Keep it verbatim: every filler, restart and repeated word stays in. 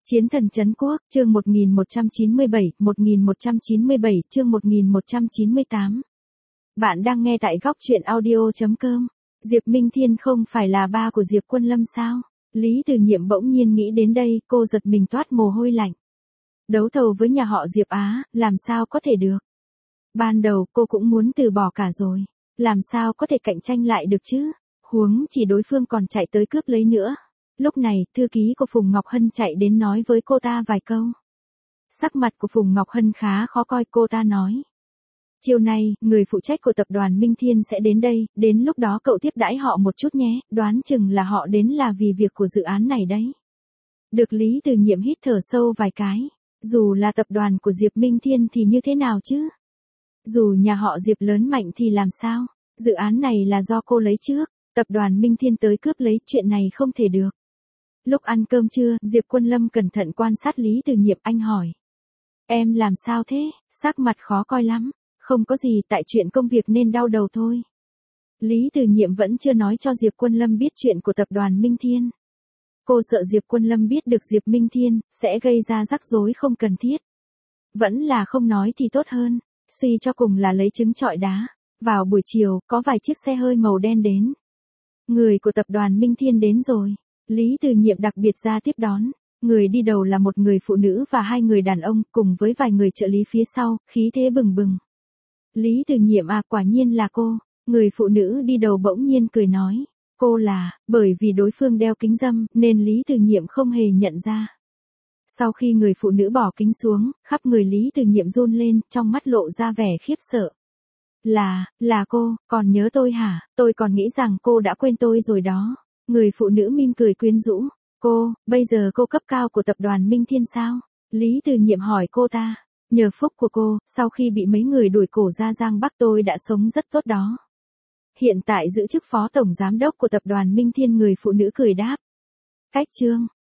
Chiến thần trấn quốc, chương một nghìn một trăm chín mươi bảy, một nghìn một trăm chín mươi bảy, chương một nghìn một trăm chín mươi tám. Bạn đang nghe tại góc truyện audio chấm com. Diệp Minh Thiên không phải là ba của Diệp Quân Lâm sao? Lý Từ Nhiệm bỗng nhiên nghĩ đến đây, cô giật mình toát mồ hôi lạnh. Đấu thầu với nhà họ Diệp Á, làm sao có thể được? Ban đầu cô cũng muốn từ bỏ cả rồi, làm sao có thể cạnh tranh lại được chứ? Huống chỉ đối phương còn chạy tới cướp lấy nữa. Lúc này, thư ký của Phùng Ngọc Hân chạy đến nói với cô ta vài câu. Sắc mặt của Phùng Ngọc Hân khá khó coi, cô ta nói. Chiều nay, người phụ trách của tập đoàn Minh Thiên sẽ đến đây, đến lúc đó cậu tiếp đãi họ một chút nhé, đoán chừng là họ đến là vì việc của dự án này đấy. Được Lý Từ Nhiệm hít thở sâu vài cái, dù là tập đoàn của Diệp Minh Thiên thì như thế nào chứ? Dù nhà họ Diệp lớn mạnh thì làm sao? Dự án này là do cô lấy trước, tập đoàn Minh Thiên tới cướp lấy, chuyện này không thể được. Lúc ăn cơm trưa, Diệp Quân Lâm cẩn thận quan sát Lý Từ Nhiệm, anh hỏi. Em làm sao thế, sắc mặt khó coi lắm. Không có gì, tại chuyện công việc nên đau đầu thôi. Lý Từ Nhiệm vẫn chưa nói cho Diệp Quân Lâm biết chuyện của tập đoàn Minh Thiên. Cô sợ Diệp Quân Lâm biết được Diệp Minh Thiên, sẽ gây ra rắc rối không cần thiết. Vẫn là không nói thì tốt hơn, suy cho cùng là lấy trứng trọi đá. Vào buổi chiều, có vài chiếc xe hơi màu đen đến. Người của tập đoàn Minh Thiên đến rồi. Lý Từ Nhiệm đặc biệt ra tiếp đón. Người đi đầu là một người phụ nữ và hai người đàn ông, cùng với vài người trợ lý phía sau, khí thế bừng bừng. Lý Từ Nhiệm à, quả nhiên là cô. Người phụ nữ đi đầu bỗng nhiên cười nói. Cô là, bởi vì đối phương đeo kính râm, nên Lý Từ Nhiệm không hề nhận ra. Sau khi người phụ nữ bỏ kính xuống, khắp người Lý Từ Nhiệm run lên, trong mắt lộ ra vẻ khiếp sợ. Là, là cô, còn nhớ tôi hả? Tôi còn nghĩ rằng cô đã quên tôi rồi đó. Người phụ nữ mỉm cười quyến rũ. Cô, bây giờ cô cấp cao của tập đoàn Minh Thiên sao? Lý Từ Nhiệm hỏi cô ta. Nhờ phúc của cô, sau khi bị mấy người đuổi cổ ra Giang Bắc tôi đã sống rất tốt đó. Hiện tại giữ chức phó tổng giám đốc của tập đoàn Minh Thiên, người phụ nữ cười đáp. Cách chương.